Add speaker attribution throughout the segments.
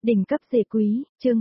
Speaker 1: Đỉnh cấp dề quý, chương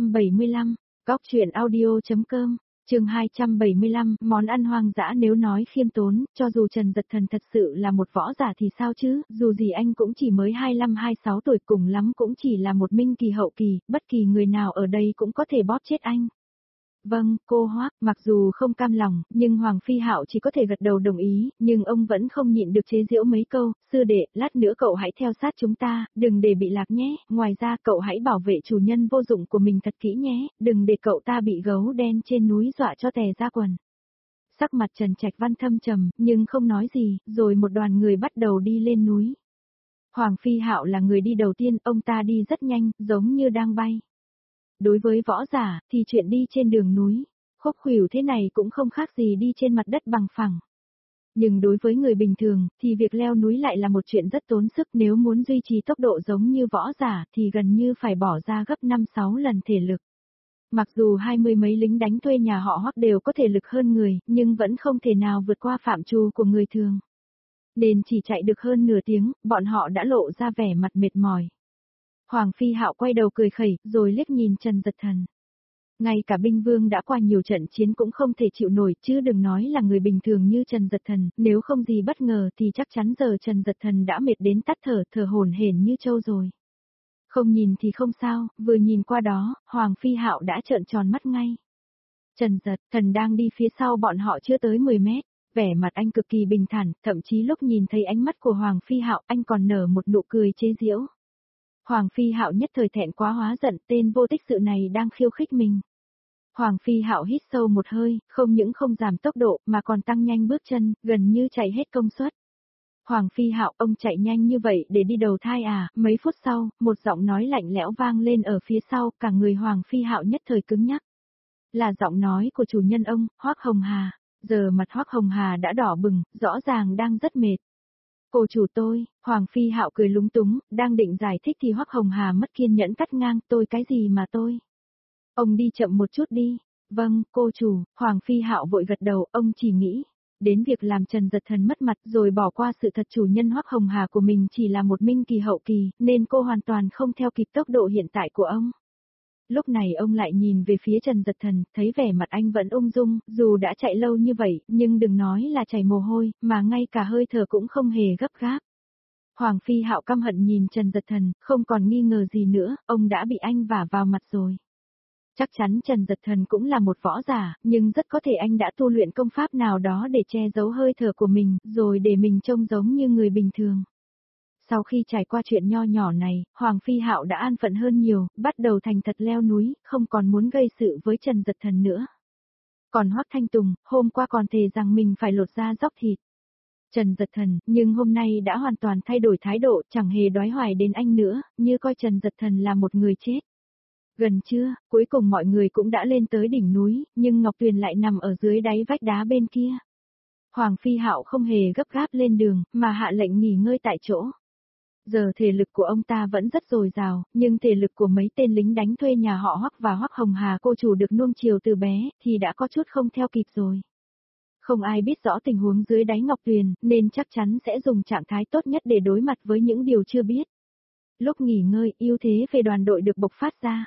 Speaker 1: 275, góc truyện audio.com, chương 275, món ăn hoang dã nếu nói khiêm tốn, cho dù Trần Dật Thần thật sự là một võ giả thì sao chứ, dù gì anh cũng chỉ mới 25-26 tuổi, cùng lắm cũng chỉ là một minh kỳ hậu kỳ, bất kỳ người nào ở đây cũng có thể bóp chết anh. Vâng, cô Hoác, mặc dù không cam lòng, nhưng Hoàng Phi Hạo chỉ có thể gật đầu đồng ý, nhưng ông vẫn không nhịn được chế giễu mấy câu, sư đệ, lát nữa cậu hãy theo sát chúng ta, đừng để bị lạc nhé, ngoài ra cậu hãy bảo vệ chủ nhân vô dụng của mình thật kỹ nhé, đừng để cậu ta bị gấu đen trên núi dọa cho tè ra quần. Sắc mặt Trần Trạch Văn thâm trầm, nhưng không nói gì, rồi một đoàn người bắt đầu đi lên núi. Hoàng Phi Hạo là người đi đầu tiên, ông ta đi rất nhanh, giống như đang bay. Đối với võ giả, thì chuyện đi trên đường núi, khúc khuỷu thế này cũng không khác gì đi trên mặt đất bằng phẳng. Nhưng đối với người bình thường, thì việc leo núi lại là một chuyện rất tốn sức, nếu muốn duy trì tốc độ giống như võ giả thì gần như phải bỏ ra gấp 5-6 lần thể lực. Mặc dù 20 mấy lính đánh thuê nhà họ Hoắc đều có thể lực hơn người, nhưng vẫn không thể nào vượt qua phạm trù của người thường. Nên chỉ chạy được hơn nửa tiếng, bọn họ đã lộ ra vẻ mặt mệt mỏi. Hoàng Phi Hạo quay đầu cười khẩy, rồi liếc nhìn Trần Dật Thần. Ngay cả binh vương đã qua nhiều trận chiến cũng không thể chịu nổi, chứ đừng nói là người bình thường như Trần Dật Thần, nếu không gì bất ngờ thì chắc chắn giờ Trần Dật Thần đã mệt đến tắt thở, thở hổn hển như trâu rồi. Không nhìn thì không sao, vừa nhìn qua đó, Hoàng Phi Hạo đã trợn tròn mắt ngay. Trần Dật Thần đang đi phía sau bọn họ chưa tới 10 mét, vẻ mặt anh cực kỳ bình thản, thậm chí lúc nhìn thấy ánh mắt của Hoàng Phi Hạo anh còn nở một nụ cười chế giễu. Hoàng Phi Hạo nhất thời thẹn quá hóa giận, tên vô tích sự này đang khiêu khích mình. Hoàng Phi Hạo hít sâu một hơi, không những không giảm tốc độ mà còn tăng nhanh bước chân, gần như chạy hết công suất. Hoàng Phi Hạo, ông chạy nhanh như vậy để đi đầu thai à? Mấy phút sau, một giọng nói lạnh lẽo vang lên ở phía sau, cả người Hoàng Phi Hạo nhất thời cứng nhắc. Là giọng nói của chủ nhân ông, Hoắc Hồng Hà. Giờ mặt Hoắc Hồng Hà đã đỏ bừng, rõ ràng đang rất mệt. Cô chủ tôi, Hoàng Phi Hạo cười lúng túng, đang định giải thích thì Hoắc Hồng Hà mất kiên nhẫn cắt ngang, tôi cái gì mà tôi. Ông đi chậm một chút đi. Vâng, cô chủ, Hoàng Phi Hạo vội gật đầu, ông chỉ nghĩ đến việc làm Trần Dật Thần mất mặt rồi bỏ qua sự thật chủ nhân Hoắc Hồng Hà của mình chỉ là một minh kỳ hậu kỳ, nên cô hoàn toàn không theo kịp tốc độ hiện tại của ông. Lúc này ông lại nhìn về phía Trần Dật Thần, thấy vẻ mặt anh vẫn ung dung, dù đã chạy lâu như vậy, nhưng đừng nói là chảy mồ hôi, mà ngay cả hơi thở cũng không hề gấp gáp. Hoàng Phi Hạo căm hận nhìn Trần Dật Thần, không còn nghi ngờ gì nữa, ông đã bị anh vả vào mặt rồi. Chắc chắn Trần Dật Thần cũng là một võ giả, nhưng rất có thể anh đã tu luyện công pháp nào đó để che giấu hơi thở của mình, rồi để mình trông giống như người bình thường. Sau khi trải qua chuyện nho nhỏ này, Hoàng Phi Hạo đã an phận hơn nhiều, bắt đầu thành thật leo núi, không còn muốn gây sự với Trần Dật Thần nữa. Còn Hoắc Thanh Tùng, hôm qua còn thề rằng mình phải lột da dóc thịt. Trần Dật Thần, nhưng hôm nay đã hoàn toàn thay đổi thái độ, chẳng hề đoái hoài đến anh nữa, như coi Trần Dật Thần là một người chết. Gần trưa, cuối cùng mọi người cũng đã lên tới đỉnh núi, nhưng Ngọc Tuyền lại nằm ở dưới đáy vách đá bên kia. Hoàng Phi Hạo không hề gấp gáp lên đường, mà hạ lệnh nghỉ ngơi tại chỗ. Giờ thể lực của ông ta vẫn rất dồi dào, nhưng thể lực của mấy tên lính đánh thuê nhà họ Hoắc và Hoắc Hồng Hà cô chủ được nuông chiều từ bé, thì đã có chút không theo kịp rồi. Không ai biết rõ tình huống dưới đáy Ngọc Tuyền, nên chắc chắn sẽ dùng trạng thái tốt nhất để đối mặt với những điều chưa biết. Lúc nghỉ ngơi, ưu thế về đoàn đội được bộc phát ra.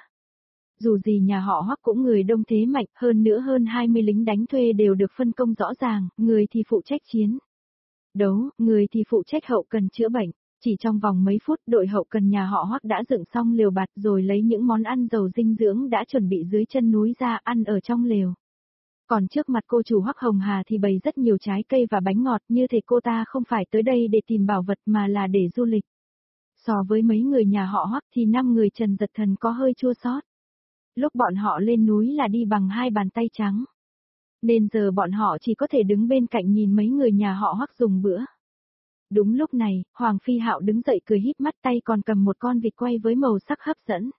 Speaker 1: Dù gì nhà họ Hoắc cũng người đông thế mạnh, hơn nữa hơn 20 lính đánh thuê đều được phân công rõ ràng, người thì phụ trách chiến đấu, người thì phụ trách hậu cần chữa bệnh. Chỉ trong vòng mấy phút, đội hậu cần nhà họ Hoắc đã dựng xong lều bạt rồi lấy những món ăn giàu dinh dưỡng đã chuẩn bị dưới chân núi ra ăn ở trong lều. Còn trước mặt cô chủ Hoắc Hồng Hà thì bày rất nhiều trái cây và bánh ngọt, như thể cô ta không phải tới đây để tìm bảo vật mà là để du lịch. So với mấy người nhà họ Hoắc thì 5 người Trần Dật Thần có hơi chua xót. Lúc bọn họ lên núi là đi bằng 2 bàn tay trắng. Nên giờ bọn họ chỉ có thể đứng bên cạnh nhìn mấy người nhà họ Hoắc dùng bữa. Đúng lúc này, Hoàng Phi Hạo đứng dậy cười híp mắt, tay còn cầm một con vịt quay với màu sắc hấp dẫn.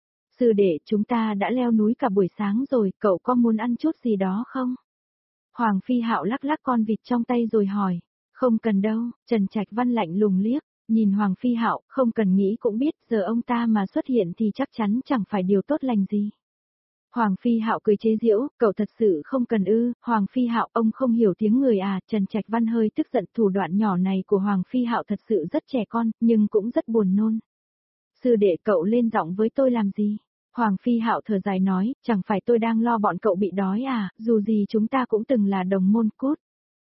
Speaker 1: Sư đệ, chúng ta đã leo núi cả buổi sáng rồi, cậu có muốn ăn chút gì đó không? Hoàng Phi Hạo lắc lắc con vịt trong tay rồi hỏi. Không cần đâu, Trần Trạch Văn lạnh lùng liếc, nhìn Hoàng Phi Hạo, không cần nghĩ cũng biết giờ ông ta mà xuất hiện thì chắc chắn chẳng phải điều tốt lành gì. Hoàng Phi Hạo cười chế giễu, cậu thật sự không cần ư? Hoàng Phi Hạo, ông không hiểu tiếng người à? Trần Trạch Văn hơi tức giận, thủ đoạn nhỏ này của Hoàng Phi Hạo thật sự rất trẻ con, nhưng cũng rất buồn nôn. Sư đệ cậu lên giọng với tôi làm gì? Hoàng Phi Hạo thở dài nói, chẳng phải tôi đang lo bọn cậu bị đói à, dù gì chúng ta cũng từng là đồng môn cút.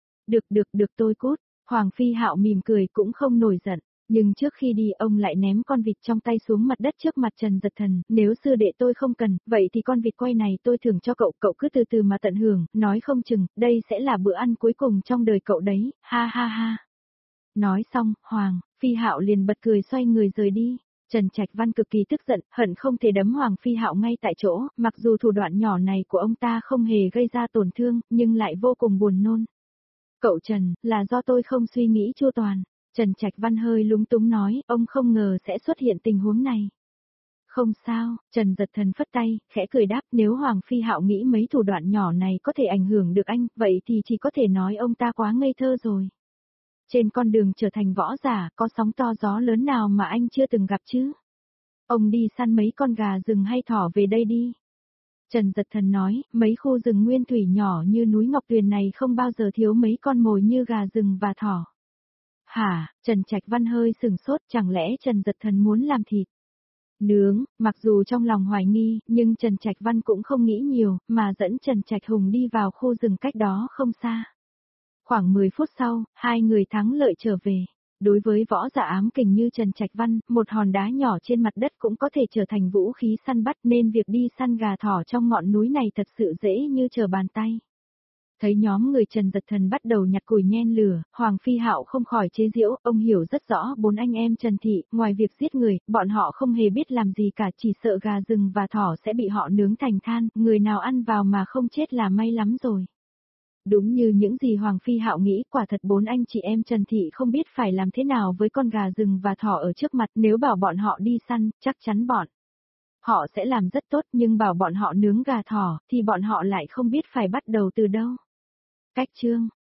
Speaker 1: Được tôi cút. Hoàng Phi Hạo mỉm cười cũng không nổi giận. Nhưng trước khi đi ông lại ném con vịt trong tay xuống mặt đất trước mặt Trần Giật Thần, nếu sư đệ tôi không cần, vậy thì con vịt quay này tôi thưởng cho cậu, cậu cứ từ từ mà tận hưởng, nói không chừng, đây sẽ là bữa ăn cuối cùng trong đời cậu đấy, ha ha ha. Nói xong, Hoàng Phi Hạo liền bật cười xoay người rời đi. Trần Trạch Văn cực kỳ tức giận, hận không thể đấm Hoàng Phi Hạo ngay tại chỗ, mặc dù thủ đoạn nhỏ này của ông ta không hề gây ra tổn thương, nhưng lại vô cùng buồn nôn. Cậu Trần, là do tôi không suy nghĩ chu toàn. Trần Trạch Văn hơi lúng túng nói, ông không ngờ sẽ xuất hiện tình huống này. Không sao, Trần Giật Thần phất tay, khẽ cười đáp, nếu Hoàng Phi Hạo nghĩ mấy thủ đoạn nhỏ này có thể ảnh hưởng được anh, vậy thì chỉ có thể nói ông ta quá ngây thơ rồi. Trên con đường trở thành võ giả, có sóng to gió lớn nào mà anh chưa từng gặp chứ? Ông đi săn mấy con gà rừng hay thỏ về đây đi. Trần Giật Thần nói, mấy khu rừng nguyên thủy nhỏ như núi Ngọc Tuyền này không bao giờ thiếu mấy con mồi như gà rừng và thỏ. Hả, Trần Trạch Văn hơi sừng sốt, chẳng lẽ Trần Giật Thần muốn làm thịt? Nướng, mặc dù trong lòng hoài nghi, nhưng Trần Trạch Văn cũng không nghĩ nhiều, mà dẫn Trần Trạch Hùng đi vào khu rừng cách đó không xa. Khoảng 10 phút sau, hai người thắng lợi trở về. Đối với võ giả ám kình như Trần Trạch Văn, một hòn đá nhỏ trên mặt đất cũng có thể trở thành vũ khí săn bắt nên việc đi săn gà thỏ trong ngọn núi này thật sự dễ như trở bàn tay. Thấy nhóm người Trần Giật Thần bắt đầu nhặt củi nhen lửa, Hoàng Phi Hạo không khỏi chế giễu, ông hiểu rất rõ bốn anh em Trần Thị, ngoài việc giết người, bọn họ không hề biết làm gì cả, chỉ sợ gà rừng và thỏ sẽ bị họ nướng thành than, người nào ăn vào mà không chết là may lắm rồi. Đúng như những gì Hoàng Phi Hạo nghĩ, quả thật bốn anh chị em Trần Thị không biết phải làm thế nào với con gà rừng và thỏ ở trước mặt, nếu bảo bọn họ đi săn, chắc chắn bọn họ sẽ làm rất tốt, nhưng bảo bọn họ nướng gà thỏ, thì bọn họ lại không biết phải bắt đầu từ đâu. Cách chương